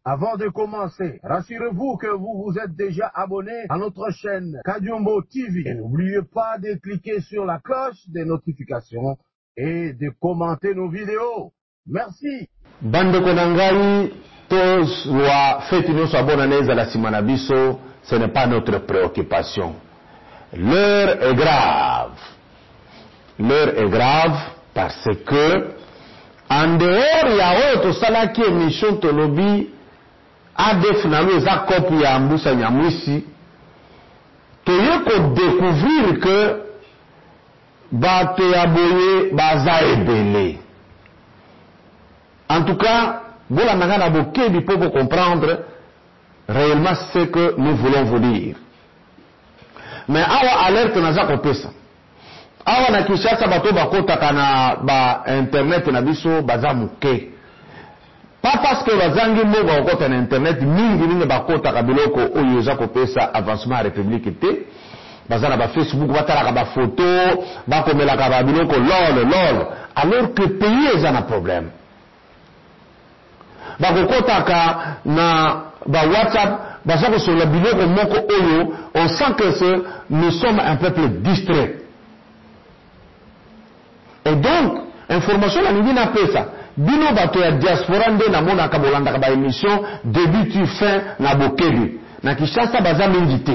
Avant de commencer, rassurez-vous que vous vous êtes déjà abonné à notre chaîne Kadiombo TV. Et n'oubliez pas de cliquer sur la cloche des notifications et de commenter nos vidéos. Merci. Bande Konangai, tous wa feti nyonso abonaneza la simana biso, ce n'est pas notre préoccupation. L'heure est grave. L'heure est grave parce que en dehors ya oyo tosalaki émission tolobi ADF nalo eza kopu ya Mbusa Nyamwisi, toye ko découvrir que bato ya boye baza ebele. En tout cas, bola nanga bokebi pour comprendre réellement ce que nous voulons vous dire. Mais awa alerte naza kopesa. Awa na Kinshasa bato bakotaka na ba internet na biso baza muke. Pas parce que bazangi mo bakota na internet mingi bakotaka biloko oyo eza kopesa avancement à république te. Bazana ba Facebook batalaka ba photo, bakomelaka ba biloko lol alors que pays eza na problème. Bakokotaka na ba WhatsApp bazako sur la biloko moko oyo, on sent que nous sommes un peuple distrait. Et donc information na ningi na pesa bino bato ya diaspora nde na mona ka bolanda ba émission début tu fin na bokebi na Kinshasa baza mingi te.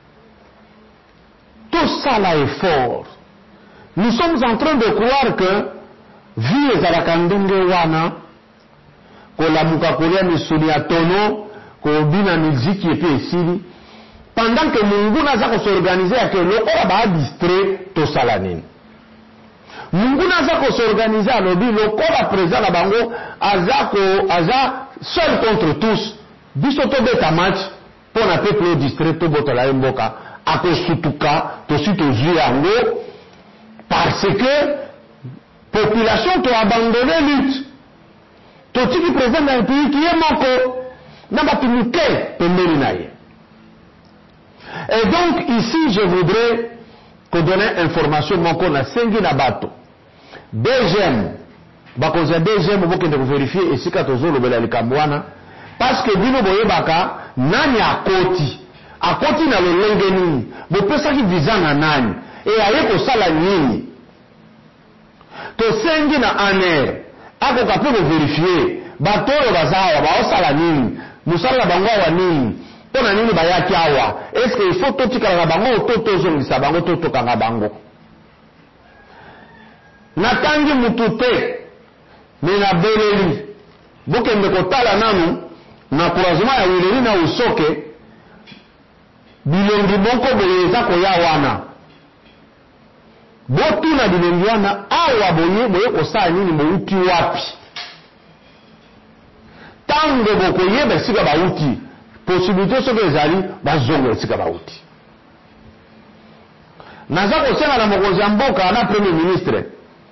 Tout ça là est fort. Nous sommes en train de croire que vie ezalaka ndenge wana kolamuka kolia misuni ya tono kobina miziki epi esili pendant que mungu naza kosorganize ya ke lokola ba distrait tosala nini. Mungu naza kosorganize alobi lokola président na bango aza seul contre tous biso tobeta match mpo na peuple distrait tobotola ye mboka akosutuka tosi tozwi yango parce que population to abandonné lutte totiki président de la République ye moko na batu muke pembeni na ye. Et donc ici je voudrais que donner information moko na sengi na bato DGM bakoza DGM bokende ko vérifier esika tozolobela likambo wana parce que bino boyebaka nani akoti na lolenge nini bopesaki visa na nani e aye kosala nini tosengi na ANR akoka mpe kovérifie bato oyo baza awa baosala nini mosala na bango awa nini mpo na nini bayaki awa eske ifo totikala na bango to tozongisa bango to tokanga bango. Natangi mutu te me na beleli bokende kotala nanu na couragement ya wileli na usoke bilongi moko boye eza koya wana botuna bilongi wana awa boye kosala nini bouti wapi tango bokoyeba esika bauti possibilité soki ezali bazongo esika bauti. Naza kosenga na mokonzi ya mboka na premier ministre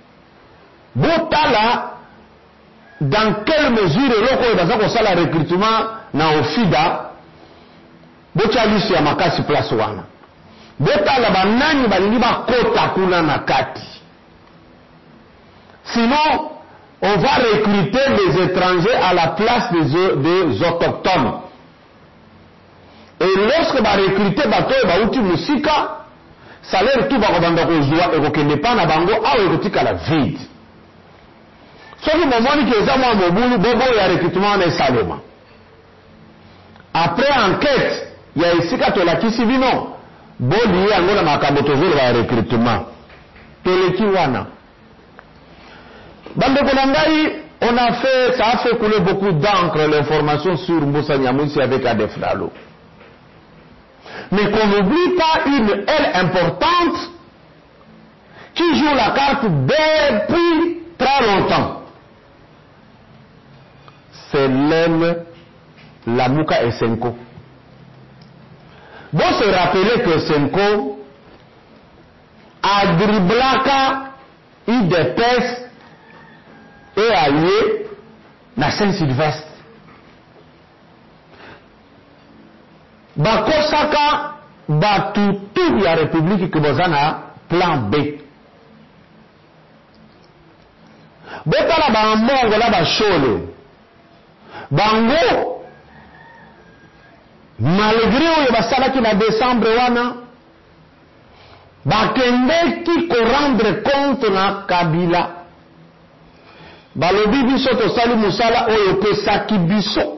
botala dans quelle mesure eloko oyo baza kosala recrutement na ofida botya liste ya makasi place wana botala banani balingi bakota kuna na kati, sinon on va recruter des étrangers à la place des autochtones. Et lorsque ba recruter bato bauti musika salaire tout bakobanda kozwa ekokende pa na bango awa ekotikala vide. Soki momoni ki eza mwa mobulu bobo ya recrutement wana esalema après enquête ya esika tolakisi bino boli yango na makambo tozoloba ya recrutement toleki wana. Bandeko na ngai, ça a fait couler beaucoup d'encre l'information sur Mbusa Nyamwisi avec ADF Nalo. Mais qu'on n'oublie pas une aile importante qui joue la carte depuis très longtemps. C'est l'aile Lamuka et Senko. Bon se rappeler que Senko a driblaka IDPS et allié na Saint-Sylvestre. Bakosaka batutu ya République que bozana plan B. Botala ba mbongo la ba shole. Bango malgré oyo basalaki na décembre wana bakendeki korendre compte na Kabila balobi biso tosali musala oyo pesaki biso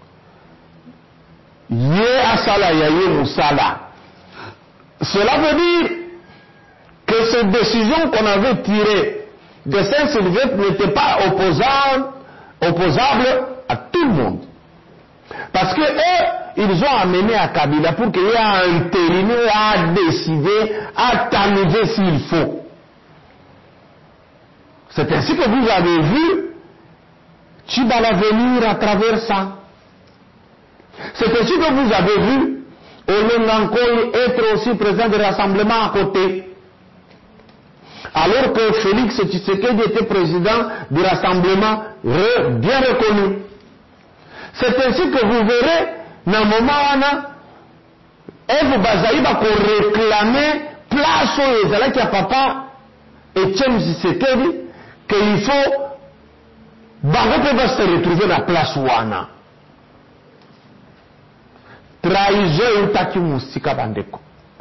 ye asala ya ye musala. Cela veut dire que cette décision qu'on avait tirée de Saint-Sylvestre n'était pas opposable à tout le monde. Parce que eux, ils ont amené à Kabila pour qu'il y ait un intérimaire à décider, à tamiser s'il faut. C'est ainsi que vous avez vu Tchibala venir à travers ça. C'est ainsi que vous avez vu Olengankoy être aussi président du rassemblement à côté. Alors que Félix Tshisekedi était président du rassemblement bien reconnu. C'est ainsi que vous verrez, dans le moment où Eve Bazaï va réclamer place aux Ezalaki à papa Etienne Tshisekedi, qu'il faut Bagope va se retrouver dans la place Wana. Trahison utaki musika bandeko.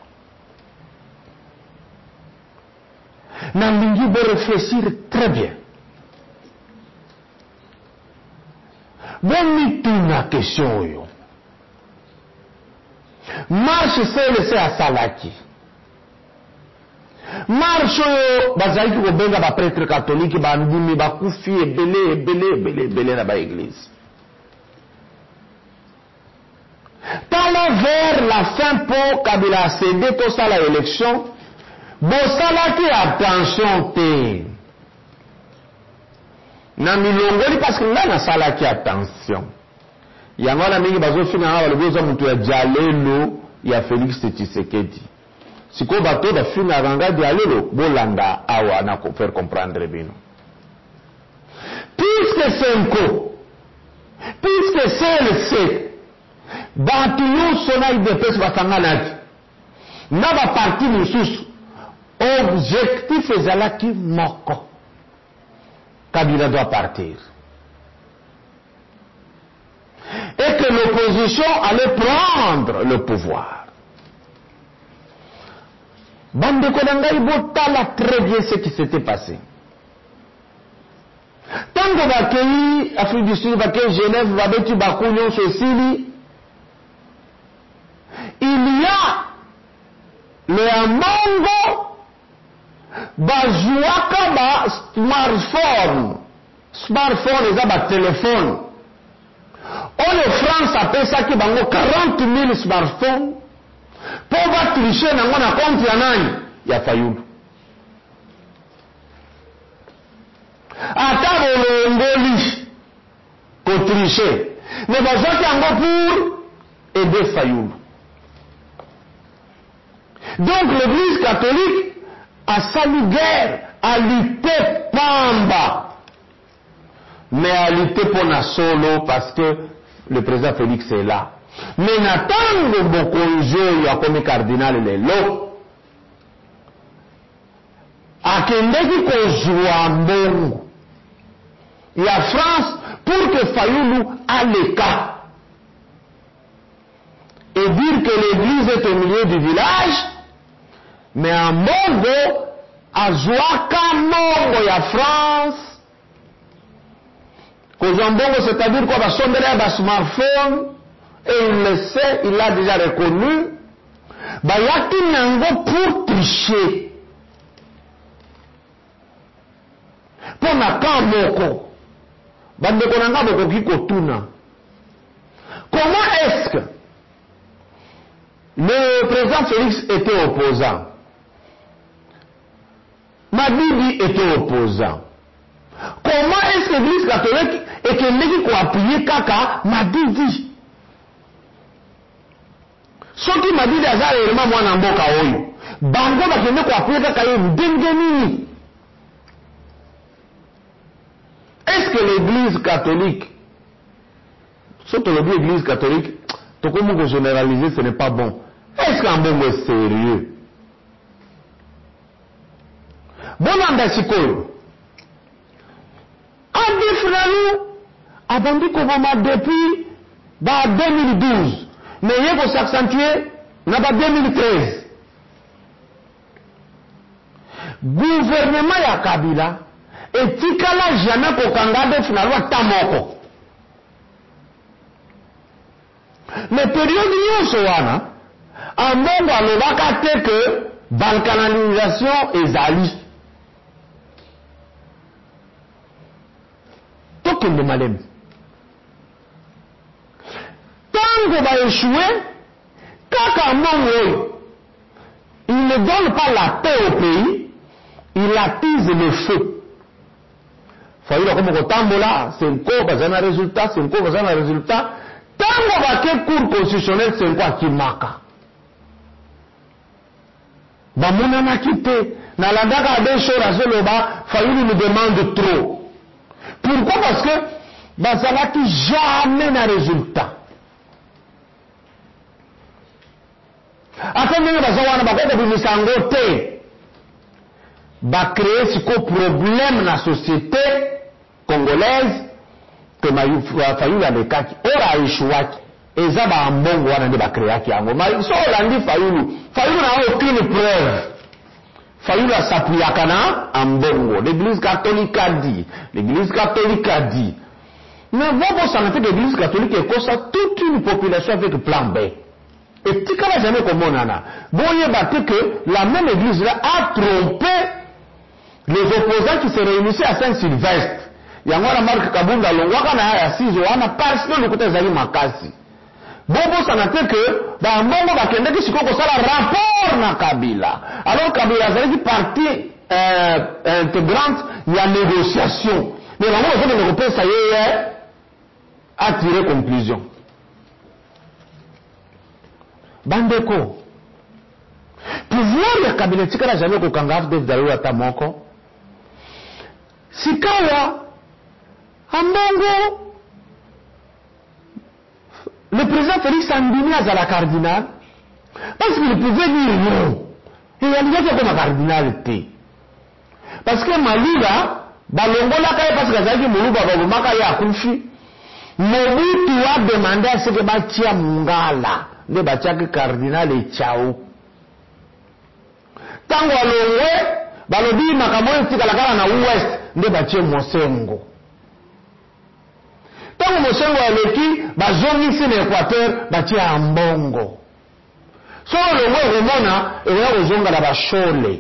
Nalingi bo réfléchir très bien. Bon tuna question yo. Marche c'est à Salaki. Marche yo bazalaki ko benga ba prêtre catholique ba ndimi ba kufi ebele na ba église. Tala vers la fin pour Kabila a cédé tout ça la élection. Bosalaki attention te. Na milongoli parce que là na salaki attention. Yango na mingi bazofina hawa loboza mutu ya jalelo ya Félix Tshisekedi. Siko bato da fina ranga dialelo bolanda awa na faire comprendre bino. Puisque Senko, puisque CLC bantu nyonso na IDPS basanganaki na baparti mosusu objectif ezalaki moko: Kabila doit partir et que l'opposition allait prendre le pouvoir. Bandeko na ngai botala très bien ce qui s'était passé. Tango bakei Afrique du Sud, bakei Genève, babeti baku nyonso esili, il y a le Ambongo bazouaka ba smartphone eza ba téléphone oyo France apesaki bango 40 000 smartphone po batriche nango na compte ya nani ya Fayulu. Ata bolongoli kotriche ne bazwaki yango pour aider Fayulu. Donc l'église catholique a sali guerre, a lutté pamba, mais a lutté pour na solo parce que le président Félix est là. Mais n'attendons beaucoup il y a comme cardinal lelo. Akendeki kozwa mbongo ya France pour que Fayulu a le cas et dire que l'église est au milieu du village. Mais en Mongo, à Zouaka Mongo ya France, Kozambongo, c'est-à-dire qu'on va sonner un smartphone, et il le sait, il l'a déjà reconnu, Bayaki Nango pour tricher. Pour na kan moko, Bandeko Nanga Boko Kiko Tuna. Comment est-ce que le président Félix était opposant? Madidi était opposant. Comment est-ce que l'église catholique et que l'église a appuyé Kaka Madidi? Ce qui m'a dit d'ailleurs réellement moi dans Mboka Oyo. Bango bakende ko appuyer Kaka yo ndengeni. Est-ce que l'église catholique, surtout l'église catholique, tout comme vous généraliser, ce n'est pas bon. Est-ce qu'un bon est sérieux? Bonanda sikoyo. Adi Fralou, abandi Kobama depuis 2012. mais il faut s'accentuer, n'a pas 2013. Gouvernement ya Kabila, et tikala jamais kokangade finalement tamoko. Mais période nyonso wana, ambongo alobaka te que balkanisation ezali. Tokende malem. Tango va échouer, kaka mbongo, il ne donne pas la paix au pays, il attise le feu. Faïla comme kotambola, c'est encore bazana résultat, c'est encore bazana résultat. Tango va que cour constitutionnel, c'est encore kimaka. Bamona na kite, na landaka des choses à Zoloba, Faïla nous demande trop. Pourquoi? Parce que bazala qui jamais n'a résultat. Après nous bazawana bakoko bimisango te. Ba créer ce problème dans la société congolaise que Fayoula lekaki ora échouaki eza ba mbongo wana nde ba créaki yango mais so olandi Fayoula n'a aucune preuve. Fayoula s'appuyaka na mbongo. L'église catholique a dit, mais vous savez que l'église catholique est comme ça toute une population avec plan B. Et si quand jamais comme on en a, bon il que la même église là a trompé les opposants qui se réunissaient à Saint-Sylvestre. Il y a un marque Kabunda, l'Ongwaka na assise, on a parce que le côté Zali Makasi. Bobo ça n'a fait que, dans le monde, il y a qui ça la rapport na Kabila. Alors Kabila, ça dit partie intégrante, il y a négociation. Mais vraiment, les autres Européens, ça y est, a tiré conclusion. Bandeko. Pouvoir ya Kabila, tika na jamais kokangaf de Dayo Atamoko. Sikawa, Ambongo, le président Félix Andini à la cardinal, parce qu'il pouvait dire non. Et il y a déjà comme un cardinalité. Parce que Malula, Balongola Kaya, parce que Zaki Moulouba Babumaka Yakufi, Mobutu a demandé à ce que Batia Mungala, ne Batia que cardinal et Tchao. Tango Alongwe, Balobi Makamoy Tikalakala na Ouest, ne Batia Mosengo. Tango Mosengo Aleki, Bazongi si l'Équateur, Batia Ambongo. So Alongwe Remona, et là Ozonga la Bachole.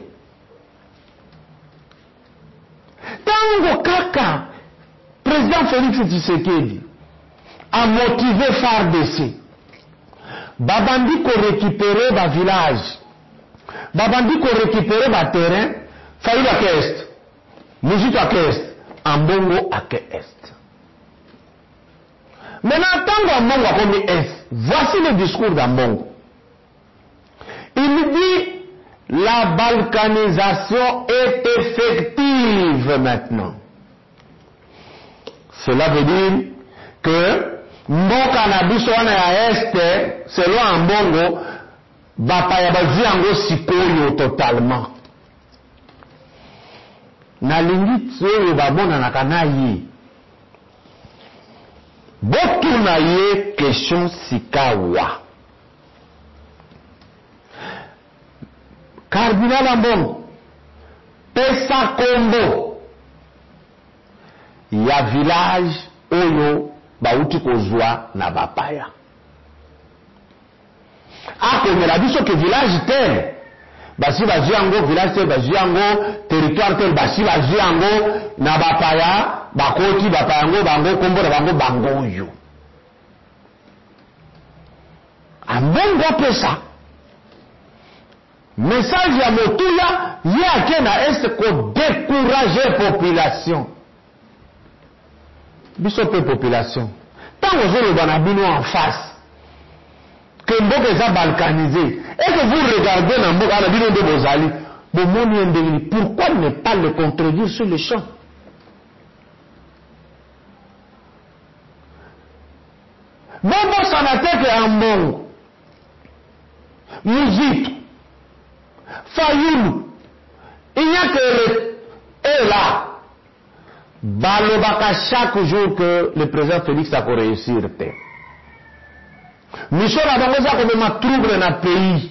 Tango Kaka, président Félix Tshisekedi, a motivé FARDC. Babandi ko récupérer ba village. Babandi ko récupérer ba terrain. Faïla à est. Mujito à est. Ambongo à est. Maintenant, Tango Ambongo a comme est. Voici le discours d'Ambongo. Il dit la balkanisation est effective maintenant. Cela veut dire que mboka na biso wana ya este selon Ambongo bapaya bazwi yango sikoyo totalement. Nalingi oyo bamonanaka na ye botuna ye question sikawa. Cardinal Ambongo pesa kombo ya village oyo bauti kozwa na bapaya. Akomela biso ke village tel basi bazwi yango village tel bazwi yango territoire tel basi bazwi yango na bapaya bakoti bapaya yango bango kombo na bango bango oyo. Ambongo pesa message ya motuya yake na est ko décourager population. Biso pe population. Tant que vous le bino en face, que mboka est balkanisé, et que vous regardez dans mboka na bino de bozali, pourquoi ne pas le contredire sur le champ? Bobo Sanateke Ambongo, Muzito, Fayoulou, il n'y a que et là. Balobaka chaque jour que le président Félix a réussir. mission na bango eza komema trouble na pays.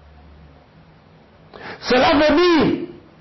Cela veut dire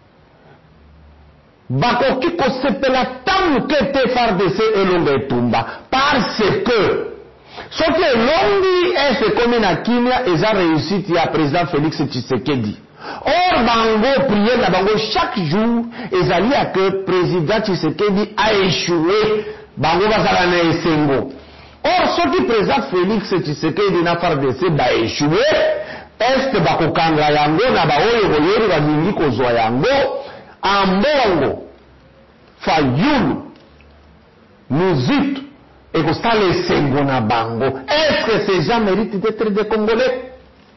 bakoki kosepela tangu kete FARDC elonga etumba parce que soki elongi ekomi na kimia eza réussite ya président Félix Tshisekedi. Or bango prier na bango chaque jour ezali ya que président Tshisekedi a échoué, bango bazala na esengo. Or soki président Félix Tshisekedi na FARDC ba échoué, est bakokanga yango na baoyo boyeri balingi kozwa yango ambongo Fayulu Muzitu et kosala esengo na bango. Est-ce que ces gens méritent d'être des Congolais?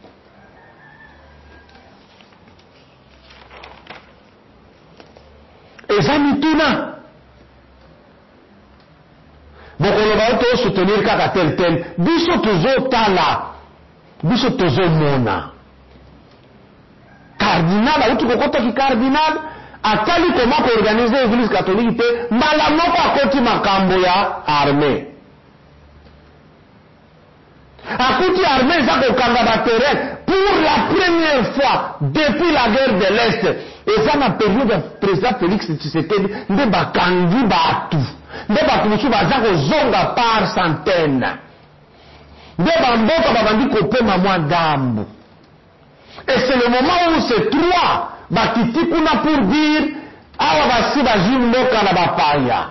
Eza mituna bokoloba oto soutenir kaka tel biso tozotala, biso tozomona cardinal auti kokotaki cardinal atali koma koorganize église catholique te mbala moko akoti makambo ya armée. Akuti armée eza kokanga baterrain pour la première fois depuis la guerre de l'Est. Eza na période ya président Félix Tshisekedi nde bakangi batu, nde batu mosusu baza kozonga par centaine, nde bamboka babandi kopema mwa dambu. Et c'est le moment où ces trois bakiti kuna pour dire awa basi bazwi mboka na bapaya.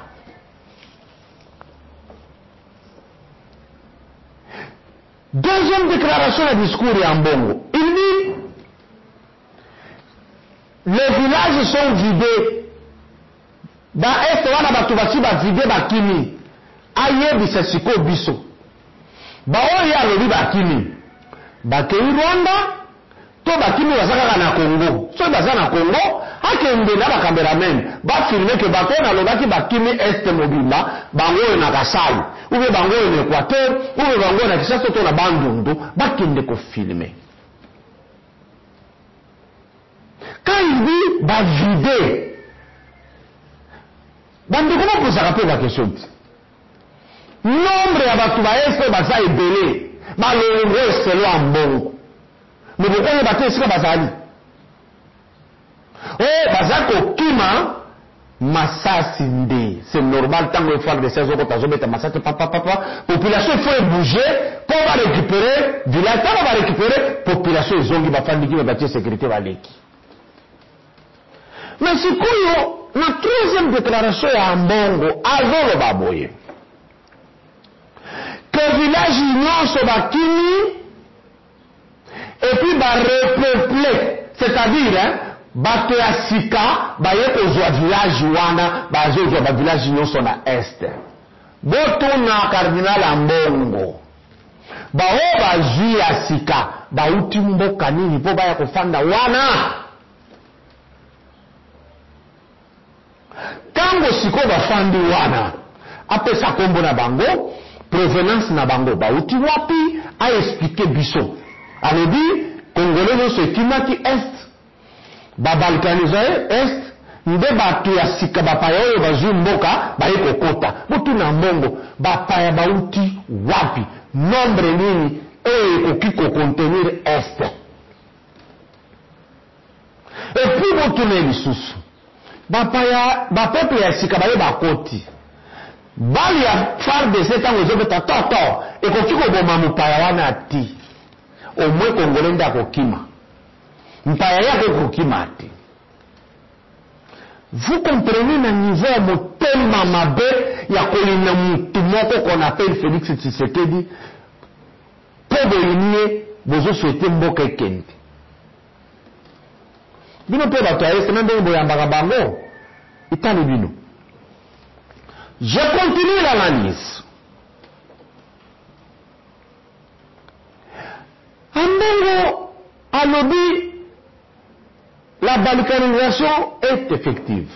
Deuxième déclaration de discours ya Mbongo, il dit les villages sont vidés. Ba est wana batu basi ba vidé bakini ayebisa siko biso ba oyo alobi bakini bakei Rwanda to bakini bazaka na Congo. So baza na Congo akende na ba cameraman ba filmer que bato na lobaki bakini est mobimba bango na Kasai ou bien bango na Équateur ou bien bango na Kinshasa to na Bandundu bakende ko filmer. Quand il dit ba vider, bande comment poser la question? Nombre ya batu ba est baza ebele ba longo selo Mbongo. Mais pourquoi il bato esika bazali? Oh baza kokima masasi nde. C'est normal tant que faire de 16 euros tazo beta masasi papa population il faut bouger pour va récupérer village pour va récupérer population zongi ba fandi ki ba bâtir sécurité ba leki. Mais sikoyo na troisième déclaration ya Mbongo azolo baboye que village nyonso bakini et puis ba repeuplé, c'est-à-dire bato ya sika baye kozwa village wana bazozwa ba village nyonso na est. Botuna cardinal Mbongo bao bazwi ya sika bauti mboka nini po baya kofanda wana. Tango siko bafandi wana apesa kombo na bango provenance na bango bauti wapi a expliquer biso. Alobi Congolais nyonso ekimaki est babalkanize est nde bato ya sika bapaya oyo bazwi mboka baye kokota. Botuna Mbongo bapaya bauti wapi, nombre nini oyo ekoki kocontenir est. Et puis botuna lisusu bapeuple ya sika baye bakoti bali ya FARDC tango ezobeta toto ekoki koboma mopaya wana ti au moins Congolais nde akokima mpaya yako kokima ti. Vous comprenez na niveau ya motema mabe ya kolinga mutu moko qu'on appelle Félix Tshisekedi po boyinie bozo souhaiter mboka ekende. Bino mpe bato ya este ndenge boyambaka bango itali bino. Je continue l'analyse. Mbongo alobi la balkanisation est effective.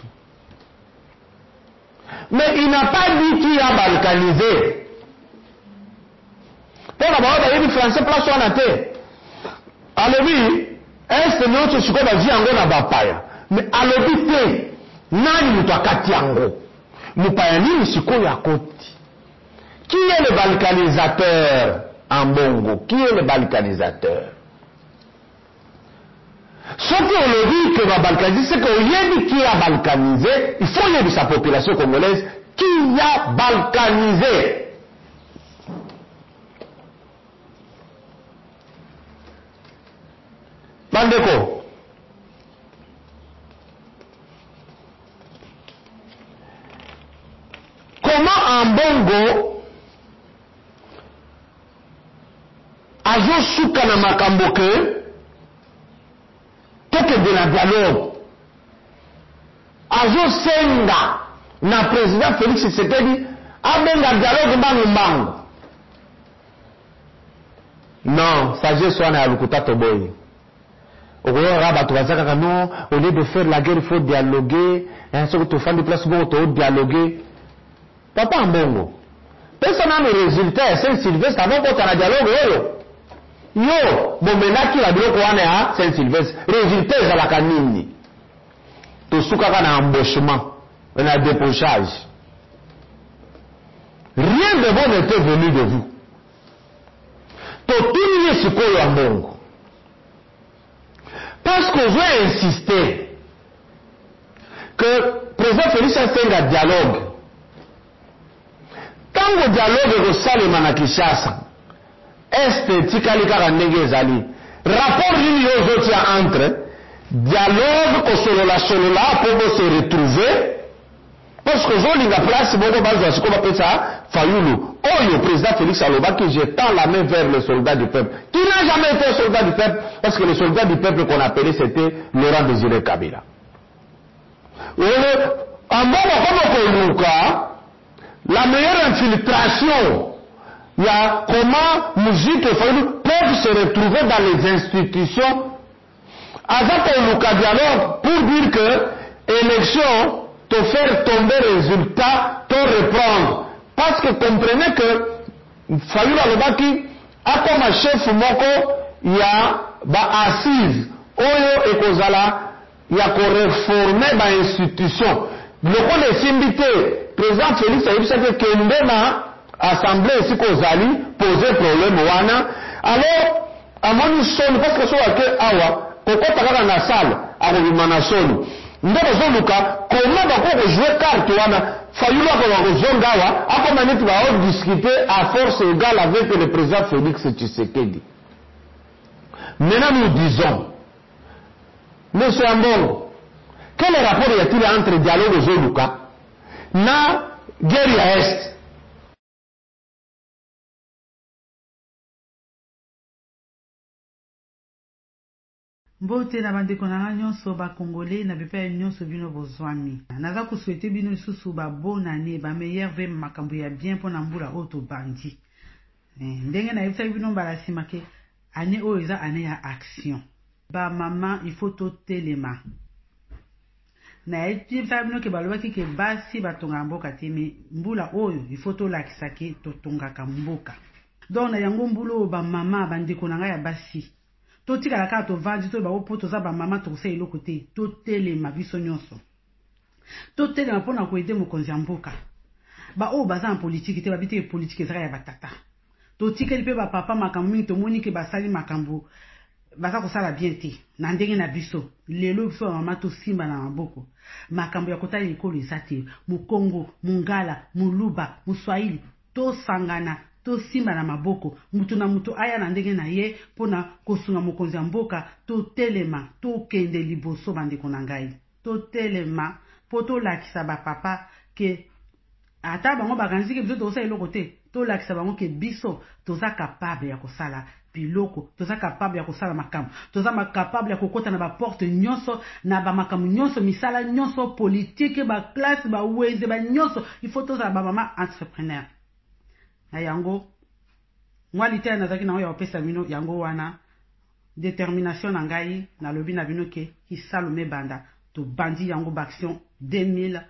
Mais il n'a pas dit qu'il a balkanisé. Pour la parole de français place wana te. Alobi est nyonso siko bazi yango na bapaya. Mais alobi te nani mutu akati yango. Mupaya nini siko ya koti. Qui est le balkanisateur? en Bongo? Qui est le balkanisateur? Ce qu'on le dit que va balkaniser, c'est qu'il y a qui a balkanisé, il faut y avoir sa population congolaise qui a balkanisé. Bandeko. Comment en Bongo azo suka na makambo ke toke de la dialogue azo senga na président Félix Tshisekedi abenga dialogue mbangu non sagesse wana ya lukuta toboyi okoyora bato bazaka kaka non au lieu de faire la guerre il faut dialoguer soki tofandi place bongo to dialoguer papa en Bongo pesa nano résultat ya Saint-Sylvestre avant kota na dialogue oyo yo bomenaki la biloko wana ya Saint-Sylvestre résultat ezalaka nini tosukaka na embauchement na dépochage rien de bon n'était venu de vous totuni ye sikoyo ya Bongo parce que j'ai insisté que président Félix asenga dialogue tango dialogue ekosalema na Kinshasa este tikali kaka ndenge ezali rapport nini yo ozotia entre dialogue kosolola mpo bose retrouver parce que ozolinga place moko bazwa siko bapesa fayulu oyo président Félix alobaki je tends la main vers les soldats du peuple qui n'a jamais été soldat du peuple parce que les soldats du peuple qu'on appelait c'était Laurent Désiré Kabila en Bongo comme koluka la meilleure infiltration il y a comment Mouzito et Fayulu peuvent se retrouver dans les institutions avec un local dialogue pour dire que élection te faire tomber résultat te reprendre parce que comprenez que Fayulu Alobaki a comme chef moko il y a assise oyo ekozala il y a ko réformer ba institution loko les simbités président Félix ayebisaki kende na assemblée ici kozali poser problème wana alors amoni soni parce que soki ake awa kokota kaka na salle akobima na soni nde bazoluka koma bako kojouer carte wana Fayulu akoka kozonga awa akoma neti baodiscuter à force égale avec le président Félix Tshisekedi. Maintenant nous disons monsieur Ambongo, quel rapport y a-t-il entre dialogue ozoluka na guerre ya Est? Mbote na bandeko na nyonso ba congolais na bepa nyonso bino bozwami naza ko souhaiter bino lisusu ba bonne année ba meilleur ve makambo ya bien pona mbula auto bandi ndenge na yebisa bino mbala simake année oyo eza année ya action ba mama il faut to telema na yebisa bino ke balobaki ke basi batonga mboka te me mbula oyo il faut to lakisa ke to tongaka mboka donc na yango mbulo ba mama bandeko na ya basi to tikala kaka tovandi to baopo toza bamama tokosala eloko te totelema biso nyonso totelema mpona koede mokonzi ya mboka baoyo baza na politiki te babi te politiki ezaka ya batata totikeli mpe bapapa makambo mingi tomoni ke basali makambo baza kosala bien te na ndenge na biso lelo biso bamama tosimba na maboko makambo ya kotala ekolo eza te mokongo mongala moluba moswahili tosangana tosimba na maboko mutu na mutu aya na ndenge na ye pona kosunga mokonzi ya mboka totelema tokende liboso bandeko na ngai totelema po tolakisa bapapa ke ata bango bakanziki biso tokosala eloko te tolakisa bango ke biso toza capable ya kosala biloko toza capable ya kosala makambo toza capable ya kokota na baporte nyonso na bamakambo nyonso misala nyonso politike baklasse bawenze banyonso il faut tozala bamama entrepreneur na yango mwali te nazaki nango ya opesa bino yango wana détermination na ngai na lobi na bino ke kisalume banda to bandi yango baction 2020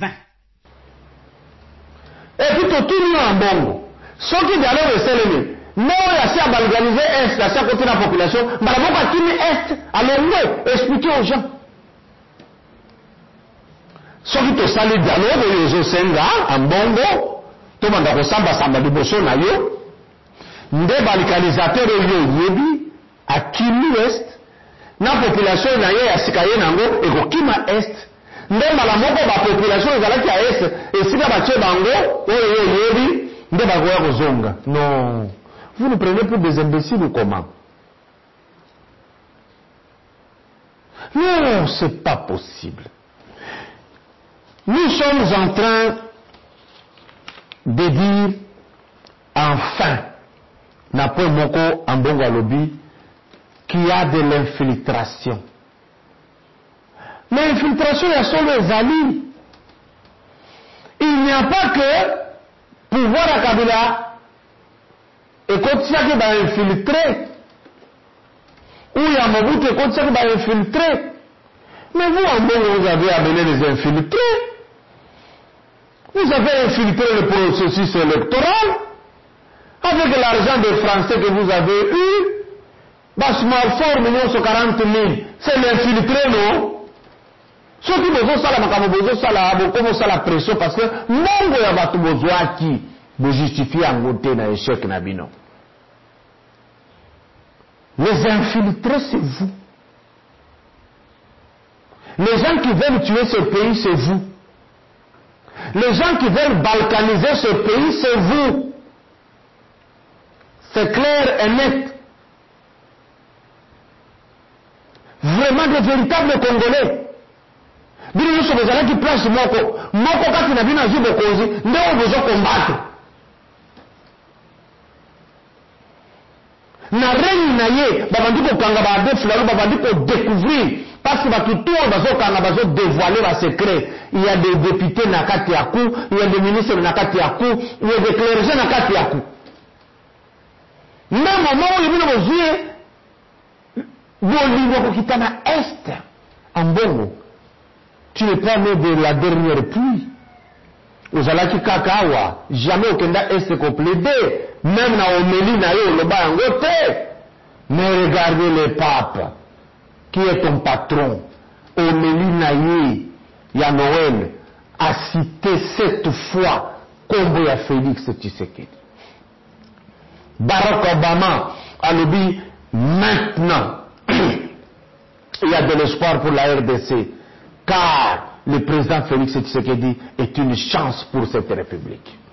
et puis totuni en Bongo soki dialogue eselemi non yasi abalganize est yasi akote na population malaboko atimi est alongwe expliquer aux gens soki tosali dialogue oyo ezosenga en Bongo tobanda kosamba-samba liboso na yo nde balkanisateur oyo yebi akimi est na population na ye ya sika ye nango ekokima est nde mbala moko bapopulation ezalaki ya est esika batie bango oyo yebi nde bakoya kozonga. Non, vous nous prenez pour des imbéciles ou comment? Non, c'est pas possible. Nous sommes en train de dire enfin na po moko ambongo alobi qu'il y a de l'infiltration. L'infiltration ya solo ezali. Il n'y a pas que pouvoir à Kabila ekotiaki ba infiltré ou ya Mobutu ekotiaki ba infiltré. Mais vous en Bongo, vous avez amené les infiltrés. Vous avez infiltré le processus électoral avec l'argent des Français que vous avez eu. Basmar millions sur 40 000, c'est l'infiltré, non? Ce qui vous ça la pression parce que Mongo ya batu bozwaki vous justifiez en côté na échec na bino. Les infiltrés, c'est vous. Les gens qui veulent tuer ce pays, c'est vous. Les gens qui veulent balkaniser ce pays, c'est vous. C'est clair et net. Vraiment de véritables Congolais. Bino nyonso bozalaki place moko kati na bino azwi bokonzi nde oyo bozokombattre. Na règne na ye babandi kokanga badefulalu babandi kodécouvrir parce que batutu oyo bazokanga bazodévoiler basekret. Il y a des députés na kati ya ku, il y a des ministres na kati ya ku, il y a des clergés na kati ya ku. Nde moment oyo bino bozwi bolingo kokita na est en Bongo. Tu n'es pas né de la dernière pluie. Ozalaki kakawa, jamais okenda est complété, même na omeli na yo loba yango te. Mais regardez le pape qui est ton patron. Omeli na ye ya Noël a cité 7 fois Kombo ya Félix Tshisekedi. Barack Obama a dit maintenant il y a de l'espoir pour la RDC. Car le président Félix Tshisekedi est une chance pour cette république.